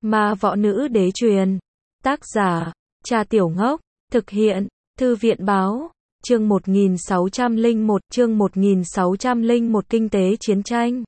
Ma Võ Nữ Đế Truyền. Tác giả, Cha Tiểu Ngốc. Thực hiện, Thư viện Báo. Chương 1601, chương 1601 Kinh tế chiến tranh.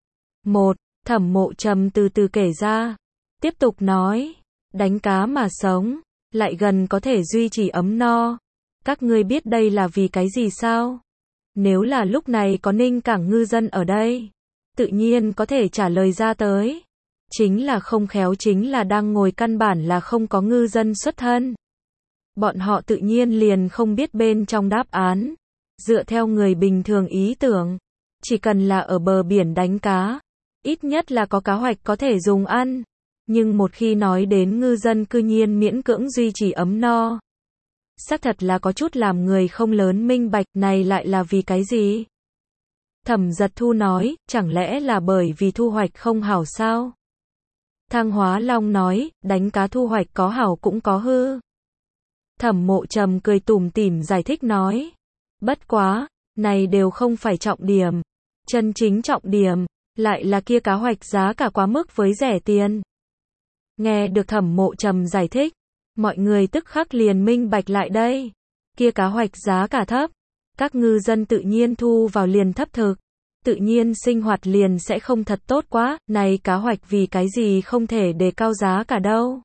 1. Thẩm Mộ Trầm từ từ kể ra. Tiếp tục nói, đánh cá mà sống, lại gần có thể duy trì ấm no. Các ngươi biết đây là vì cái gì sao? Nếu là lúc này có Ninh Cảng ngư dân ở đây, tự nhiên có thể trả lời ra tới. Chính là không khéo, chính là đang ngồi căn bản là không có ngư dân xuất thân. Bọn họ tự nhiên liền không biết bên trong đáp án. Dựa theo người bình thường ý tưởng, chỉ cần là ở bờ biển đánh cá, ít nhất là có cá hoạch có thể dùng ăn. Nhưng một khi nói đến ngư dân cư nhiên miễn cưỡng duy trì ấm no, xác thật là có chút làm người không lớn minh bạch, này lại là vì cái gì? Thẩm Giật Thu nói, chẳng lẽ là bởi vì thu hoạch không hảo sao? Thang Hóa Long nói, đánh cá thu hoạch có hảo cũng có hư. Thẩm Mộ Trầm cười tủm tỉm giải thích nói, bất quá, này đều không phải trọng điểm. Chân chính trọng điểm, lại là kia cá hoạch giá cả quá mức với rẻ tiền. Nghe được Thẩm Mộ Trầm giải thích, mọi người tức khắc liền minh bạch lại đây. Kia cá hoạch giá cả thấp, các ngư dân tự nhiên thu vào liền thấp thực, tự nhiên sinh hoạt liền sẽ không thật tốt quá. Này cá hoạch vì cái gì không thể đề cao giá cả đâu?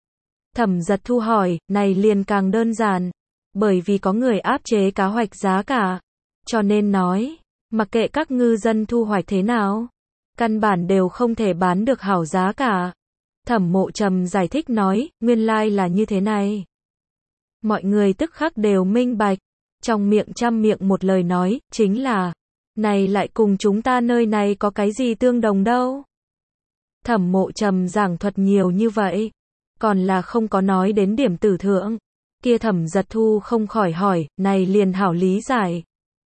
Thẩm Giật Thu hỏi, này liền càng đơn giản, bởi vì có người áp chế cá hoạch giá cả, cho nên nói, mặc kệ các ngư dân thu hoạch thế nào, căn bản đều không thể bán được hảo giá cả. Thẩm Mộ Trầm giải thích nói, nguyên lai là như thế này. Mọi người tức khắc đều minh bạch, trong miệng trăm miệng một lời nói, chính là, này lại cùng chúng ta nơi này có cái gì tương đồng đâu. Thẩm Mộ Trầm giảng thuật nhiều như vậy, còn là không có nói đến điểm tử thượng. Kia Thẩm Giật Thu không khỏi hỏi, này liền hảo lý giải.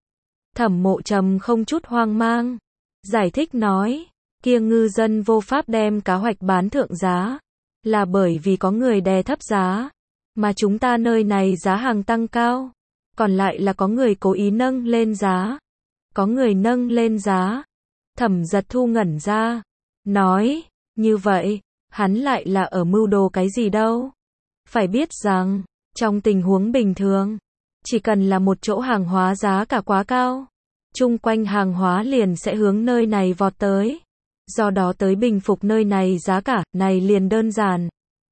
Thẩm Mộ Trầm không chút hoang mang, giải thích nói, kia ngư dân vô pháp đem cá hoạch bán thượng giá, là bởi vì có người đè thấp giá, mà chúng ta nơi này giá hàng tăng cao, còn lại là có người cố ý nâng lên giá. Có người nâng lên giá. Thẩm Giật Thu ngẩn ra, nói, như vậy, hắn lại là ở mưu đồ cái gì đâu? Phải biết rằng, trong tình huống bình thường, chỉ cần là một chỗ hàng hóa giá cả quá cao, chung quanh hàng hóa liền sẽ hướng nơi này vọt tới. Do đó tới bình phục nơi này giá cả, này liền đơn giản.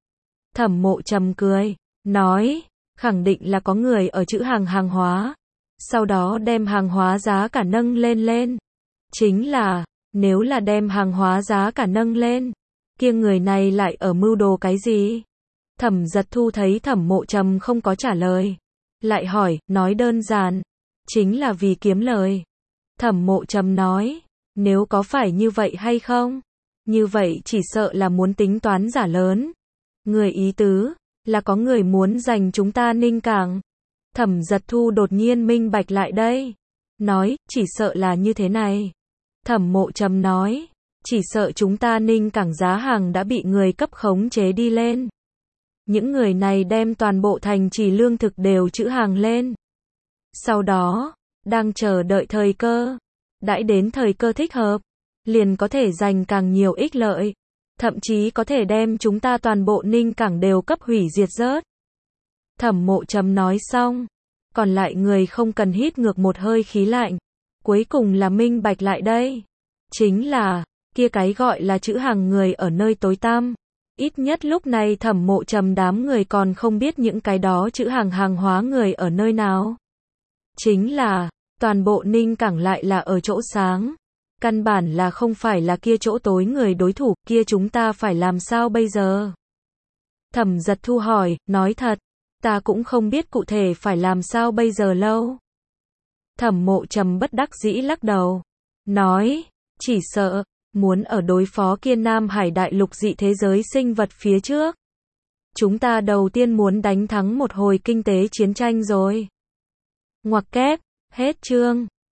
Thẩm Mộ Trầm cười, nói, khẳng định là có người ở trữ hàng hóa, sau đó đem hàng hóa giá cả nâng lên. Chính là, nếu là đem hàng hóa giá cả nâng lên, kia người này lại ở mưu đồ cái gì? Thẩm Giật Thu thấy Thẩm Mộ Trầm không có trả lời, lại hỏi, nói đơn giản, chính là vì kiếm lời. Thẩm Mộ Trầm nói, nếu có phải như vậy hay không? Như vậy chỉ sợ là muốn tính toán giả lớn. Người ý tứ, là có người muốn giành chúng ta Ninh Cảng. Thẩm Giật Thu đột nhiên minh bạch lại đây. Nói, chỉ sợ là như thế này. Thẩm Mộ Trầm nói, chỉ sợ chúng ta Ninh Cảng giá hàng đã bị người cấp khống chế đi lên. Những người này đem toàn bộ thành trì lương thực đều trữ hàng lên. Sau đó, đang chờ đợi thời cơ. Đãi đến thời cơ thích hợp, liền có thể giành càng nhiều ích lợi. Thậm chí có thể đem chúng ta toàn bộ Ninh Cảng đều cấp hủy diệt rớt. Thẩm Mộ Trầm nói xong, còn lại người không cần hít ngược một hơi khí lạnh. Cuối cùng là minh bạch lại đây. Chính là, kia cái gọi là trữ hàng người ở nơi tối tăm. Ít nhất lúc này Thẩm Mộ Trầm đám người còn không biết những cái đó trữ hàng hóa người ở nơi nào. Chính là, toàn bộ Ninh Cảng lại là ở chỗ sáng. Căn bản là không phải là kia chỗ tối người đối thủ, kia chúng ta phải làm sao bây giờ? Thẩm Giật Thu hỏi, nói thật, ta cũng không biết cụ thể phải làm sao bây giờ lâu. Thẩm Mộ Trầm bất đắc dĩ lắc đầu, nói, chỉ sợ, muốn ở đối phó kia Nam Hải đại lục dị thế giới sinh vật phía trước. Chúng ta đầu tiên muốn đánh thắng một hồi kinh tế chiến tranh rồi. Ngoặc kép, hết chương.